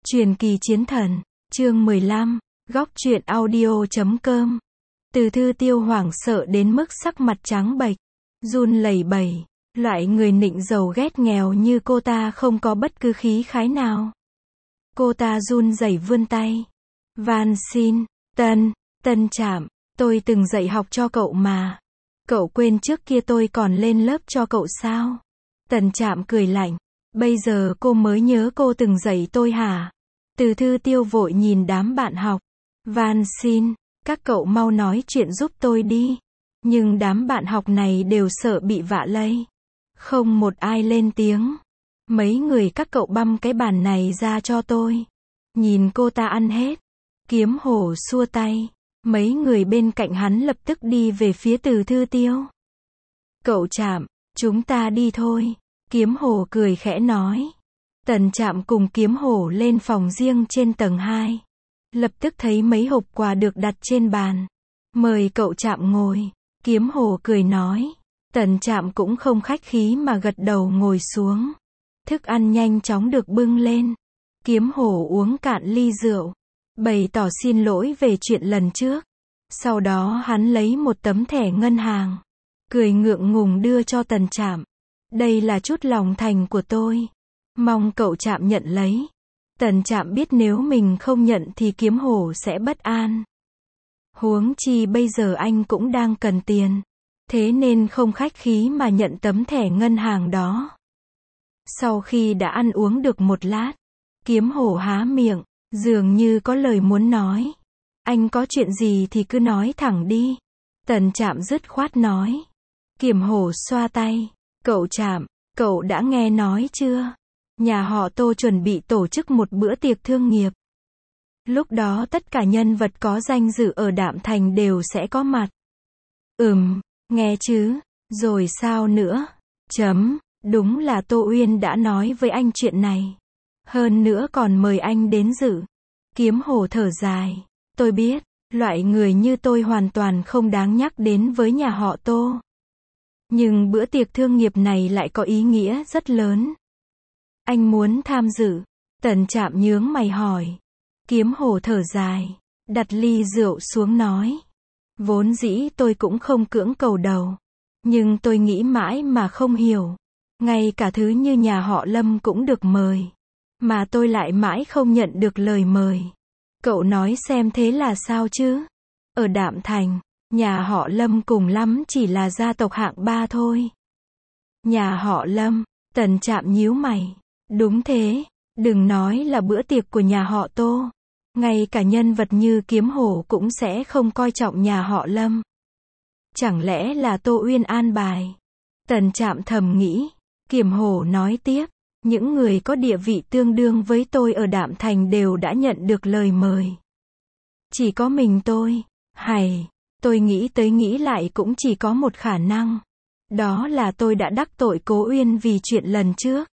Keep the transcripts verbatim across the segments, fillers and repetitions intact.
Truyền kỳ chiến thần, chương mười lăm, góc truyện audio chấm com. Từ Thư Tiêu hoảng sợ đến mức sắc mặt trắng bệch, run lẩy bẩy, loại người nịnh giàu ghét nghèo như cô ta không có bất cứ khí khái nào. Cô ta run rẩy vươn tay. Van xin, Tân, Tân Trạm, tôi từng dạy học cho cậu mà. Cậu quên trước kia tôi còn lên lớp cho cậu sao? Tần Trạm cười lạnh. Bây giờ cô mới nhớ cô từng dạy tôi hả? Từ Thư Tiêu vội nhìn đám bạn học. Van xin, các cậu mau nói chuyện giúp tôi đi. Nhưng đám bạn học này đều sợ bị vạ lây. Không một ai lên tiếng. Mấy người các cậu băm cái bàn này ra cho tôi. Nhìn cô ta ăn hết. Kiếm Hổ xua tay. Mấy người bên cạnh hắn lập tức đi về phía Từ Thư Tiêu. Cậu Trạm, chúng ta đi thôi. Kiếm Hổ cười khẽ nói. Tần Trạm cùng Kiếm Hổ lên phòng riêng trên tầng hai. Lập tức thấy mấy hộp quà được đặt trên bàn. Mời cậu Trạm ngồi. Kiếm Hổ cười nói. Tần Trạm cũng không khách khí mà gật đầu ngồi xuống. Thức ăn nhanh chóng được bưng lên. Kiếm Hổ uống cạn ly rượu, bày tỏ xin lỗi về chuyện lần trước. Sau đó hắn lấy một tấm thẻ ngân hàng, cười ngượng ngùng đưa cho Tần Trạm. Đây là chút lòng thành của tôi. Mong cậu Trạm nhận lấy. Tần Trạm biết nếu mình không nhận thì Kiếm Hổ sẽ bất an. Huống chi bây giờ anh cũng đang cần tiền. Thế nên không khách khí mà nhận tấm thẻ ngân hàng đó. Sau khi đã ăn uống được một lát, Kiếm Hổ há miệng, dường như có lời muốn nói. Anh có chuyện gì thì cứ nói thẳng đi. Tần Trạm dứt khoát nói. Kiếm Hổ xoa tay. Cậu Trạm, cậu đã nghe nói chưa? Nhà họ Tô chuẩn bị tổ chức một bữa tiệc thương nghiệp. Lúc đó tất cả nhân vật có danh dự ở Đạm Thành đều sẽ có mặt. Ừm, nghe chứ, rồi sao nữa? Chấm, đúng là Tô Uyên đã nói với anh chuyện này. Hơn nữa còn mời anh đến dự. Kiếm Hổ thở dài. Tôi biết, loại người như tôi hoàn toàn không đáng nhắc đến với nhà họ Tô. Nhưng bữa tiệc thương nghiệp này lại có ý nghĩa rất lớn. Anh muốn tham dự? Tần Trạm nhướng mày hỏi. Kiếm Hổ thở dài, đặt ly rượu xuống nói. Vốn dĩ tôi cũng không cưỡng cầu đầu. Nhưng tôi nghĩ mãi mà không hiểu. Ngay cả thứ như nhà họ Lâm cũng được mời. Mà tôi lại mãi không nhận được lời mời. Cậu nói xem thế là sao chứ? Ở Đạm Thành, nhà họ Lâm cùng lắm chỉ là gia tộc hạng ba thôi. Nhà họ Lâm, Tần Trạm nhíu mày. Đúng thế, đừng nói là bữa tiệc của nhà họ Tô. Ngay cả nhân vật như Kiếm Hổ cũng sẽ không coi trọng nhà họ Lâm. Chẳng lẽ là Tô Uyên an bài? Tần Trạm thầm nghĩ. Kiếm Hổ nói tiếp. Những người có địa vị tương đương với tôi ở Đạm Thành đều đã nhận được lời mời. Chỉ có mình tôi, hay, tôi nghĩ tới nghĩ lại cũng chỉ có một khả năng. Đó là tôi đã đắc tội Cố Uyên vì chuyện lần trước.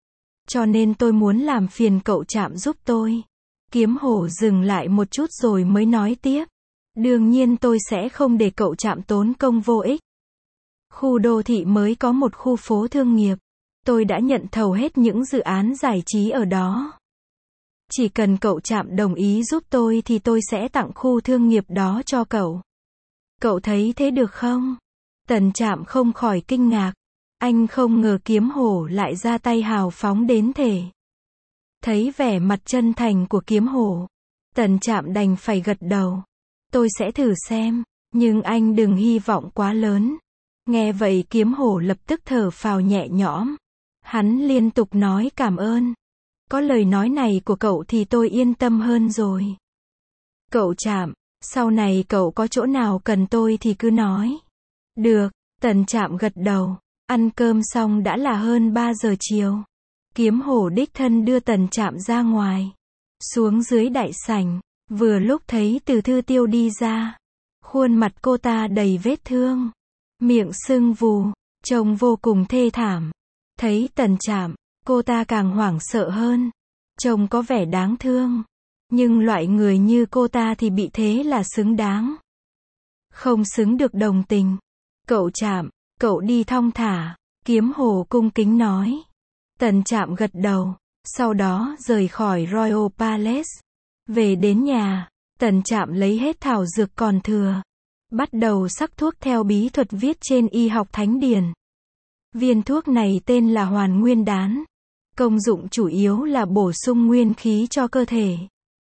Cho nên tôi muốn làm phiền cậu Trạm giúp tôi. Kiếm Hổ dừng lại một chút rồi mới nói tiếp. Đương nhiên tôi sẽ không để cậu Trạm tốn công vô ích. Khu đô thị mới có một khu phố thương nghiệp. Tôi đã nhận thầu hết những dự án giải trí ở đó. Chỉ cần cậu Trạm đồng ý giúp tôi thì tôi sẽ tặng khu thương nghiệp đó cho cậu. Cậu thấy thế được không? Tần Trạm không khỏi kinh ngạc. Anh không ngờ Kiếm Hổ lại ra tay hào phóng đến thế. Thấy vẻ mặt chân thành của Kiếm Hổ, Tần Trạm đành phải gật đầu. Tôi sẽ thử xem, nhưng anh đừng hy vọng quá lớn. Nghe vậy Kiếm Hổ lập tức thở phào nhẹ nhõm. Hắn liên tục nói cảm ơn. Có lời nói này của cậu thì tôi yên tâm hơn rồi. Cậu Trạm, sau này cậu có chỗ nào cần tôi thì cứ nói. Được, Tần Trạm gật đầu. Ăn cơm xong đã là hơn ba giờ chiều. Kiếm Hổ đích thân đưa Tần Trạm ra ngoài. Xuống dưới đại sảnh, vừa lúc thấy Từ Thư Tiêu đi ra. Khuôn mặt cô ta đầy vết thương. Miệng sưng vù, trông vô cùng thê thảm. Thấy Tần Trạm, cô ta càng hoảng sợ hơn. Trông có vẻ đáng thương. Nhưng loại người như cô ta thì bị thế là xứng đáng. Không xứng được đồng tình. Cậu Trạm, cậu đi thong thả. Kiếm Hổ cung kính nói. Tần Trạm gật đầu. Sau đó rời khỏi Royal Palace. Về đến nhà, Tần Trạm lấy hết thảo dược còn thừa. Bắt đầu sắc thuốc theo bí thuật viết trên y học thánh điển. Viên thuốc này tên là Hoàn Nguyên Đán. Công dụng chủ yếu là bổ sung nguyên khí cho cơ thể.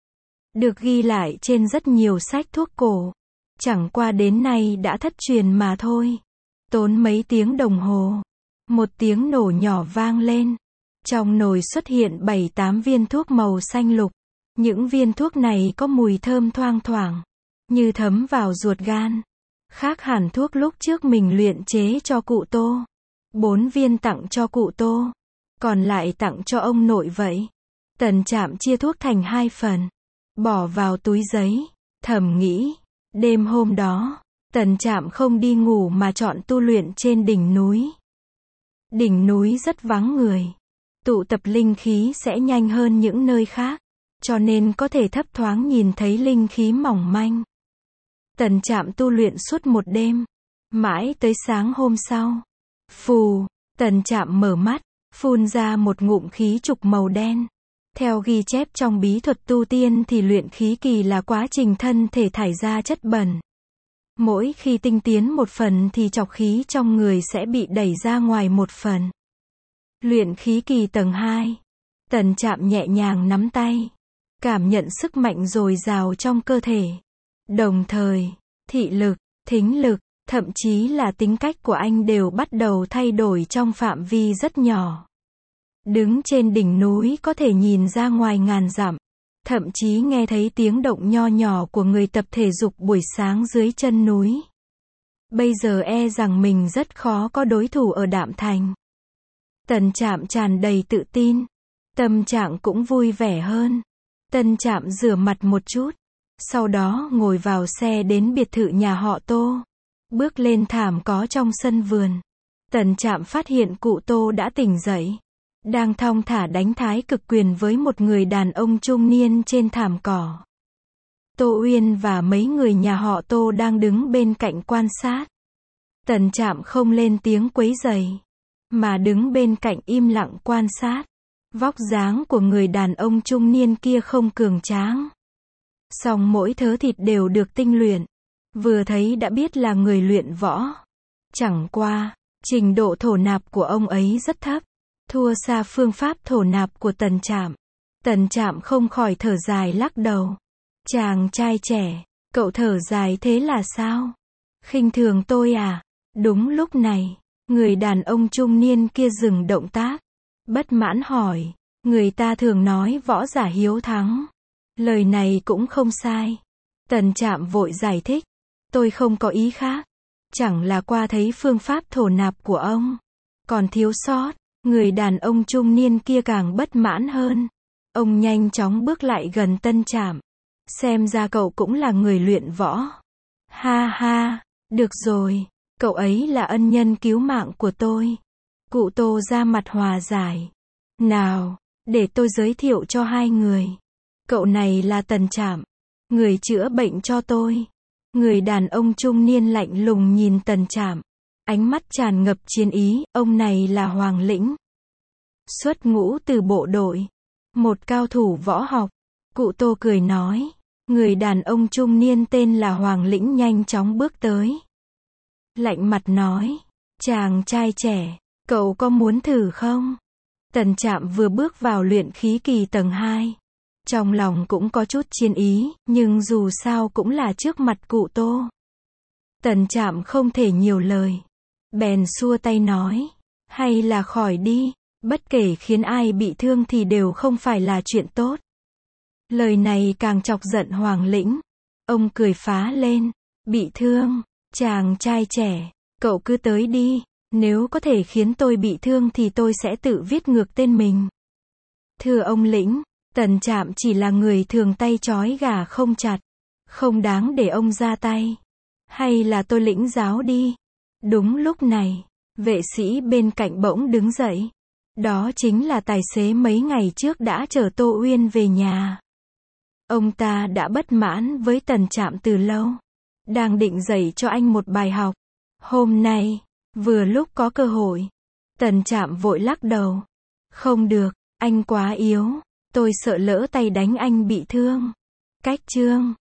Được ghi lại trên rất nhiều sách thuốc cổ. Chẳng qua đến nay đã thất truyền mà thôi. Tốn mấy tiếng đồng hồ. Một tiếng nổ nhỏ vang lên. Trong nồi xuất hiện bảy tám viên thuốc màu xanh lục. Những viên thuốc này có mùi thơm thoang thoảng, như thấm vào ruột gan. Khác hẳn thuốc lúc trước mình luyện chế cho cụ Tô. Bốn viên tặng cho cụ Tô, còn lại tặng cho ông nội vậy. Tần Trạm chia thuốc thành hai phần, bỏ vào túi giấy, thầm nghĩ. Đêm hôm đó, Tần Trạm không đi ngủ mà chọn tu luyện trên đỉnh núi. Đỉnh núi rất vắng người, tụ tập linh khí sẽ nhanh hơn những nơi khác, cho nên có thể thấp thoáng nhìn thấy linh khí mỏng manh. Tần Trạm tu luyện suốt một đêm, mãi tới sáng hôm sau. Phù, Tần Trạm mở mắt, phun ra một ngụm khí trục màu đen. Theo ghi chép trong bí thuật tu tiên thì luyện khí kỳ là quá trình thân thể thải ra chất bẩn. Mỗi khi tinh tiến một phần thì trọc khí trong người sẽ bị đẩy ra ngoài một phần. Luyện khí kỳ tầng hai. Tần Trạm nhẹ nhàng nắm tay, cảm nhận sức mạnh dồi dào trong cơ thể. Đồng thời, thị lực, thính lực, thậm chí là tính cách của anh đều bắt đầu thay đổi trong phạm vi rất nhỏ. Đứng trên đỉnh núi có thể nhìn ra ngoài ngàn dặm, thậm chí nghe thấy tiếng động nho nhỏ của người tập thể dục buổi sáng dưới chân núi. Bây giờ e rằng mình rất khó có đối thủ ở Đạm Thành. Tần Trạm tràn đầy tự tin, tâm trạng cũng vui vẻ hơn. Tần Trạm rửa mặt một chút, sau đó ngồi vào xe đến biệt thự nhà họ Tô. Bước lên thảm có trong sân vườn. Tần Trạm phát hiện cụ Tô đã tỉnh dậy, đang thong thả đánh thái cực quyền với một người đàn ông trung niên trên thảm cỏ. Tô Uyên và mấy người nhà họ Tô đang đứng bên cạnh quan sát. Tần Trạm không lên tiếng quấy rầy, mà đứng bên cạnh im lặng quan sát. Vóc dáng của người đàn ông trung niên kia không cường tráng, song mỗi thớ thịt đều được tinh luyện, vừa thấy đã biết là người luyện võ. Chẳng qua, trình độ thổ nạp của ông ấy rất thấp, thua xa phương pháp thổ nạp của Tần Trạm. Tần Trạm không khỏi thở dài lắc đầu. Chàng trai trẻ, cậu thở dài thế là sao? Khinh thường tôi à? Đúng lúc này, người đàn ông trung niên kia dừng động tác, bất mãn hỏi. Người ta thường nói võ giả hiếu thắng. Lời này cũng không sai. Tần Trạm vội giải thích. Tôi không có ý khác. Chẳng là qua thấy phương pháp thổ nạp của ông còn thiếu sót. Người đàn ông trung niên kia càng bất mãn hơn. Ông nhanh chóng bước lại gần Tần Trạm. Xem ra cậu cũng là người luyện võ. Ha ha, được rồi. Cậu ấy là ân nhân cứu mạng của tôi. Cụ Tô ra mặt hòa giải. Nào, để tôi giới thiệu cho hai người. Cậu này là Tần Trạm, người chữa bệnh cho tôi. Người đàn ông trung niên lạnh lùng nhìn Tần Trạm, ánh mắt tràn ngập chiến ý. Ông này là Hoàng Lĩnh, xuất ngũ từ bộ đội, một cao thủ võ học. Cụ Tô cười nói. Người đàn ông trung niên tên là Hoàng Lĩnh nhanh chóng bước tới, lạnh mặt nói. Chàng trai trẻ, cậu có muốn thử không? Tần Trạm vừa bước vào luyện khí kỳ tầng hai. Trong lòng cũng có chút chiến ý, nhưng dù sao cũng là trước mặt cụ Tô. Tần Trạm không thể nhiều lời, bèn xua tay nói. Hay là khỏi đi, bất kể khiến ai bị thương thì đều không phải là chuyện tốt. Lời này càng chọc giận Hoàng Lĩnh. Ông cười phá lên. Bị thương? Chàng trai trẻ, cậu cứ tới đi. Nếu có thể khiến tôi bị thương thì tôi sẽ tự viết ngược tên mình. Thưa ông Lĩnh, Tần Trạm chỉ là người thường tay trói gà không chặt, không đáng để ông ra tay. Hay là tôi lĩnh giáo đi? Đúng lúc này, vệ sĩ bên cạnh bỗng đứng dậy. Đó chính là tài xế mấy ngày trước đã chở Tô Uyên về nhà. Ông ta đã bất mãn với Tần Trạm từ lâu, đang định dạy cho anh một bài học. Hôm nay, vừa lúc có cơ hội. Tần Trạm vội lắc đầu. Không được, Anh quá yếu. Tôi sợ lỡ tay đánh anh bị thương. Cách chương.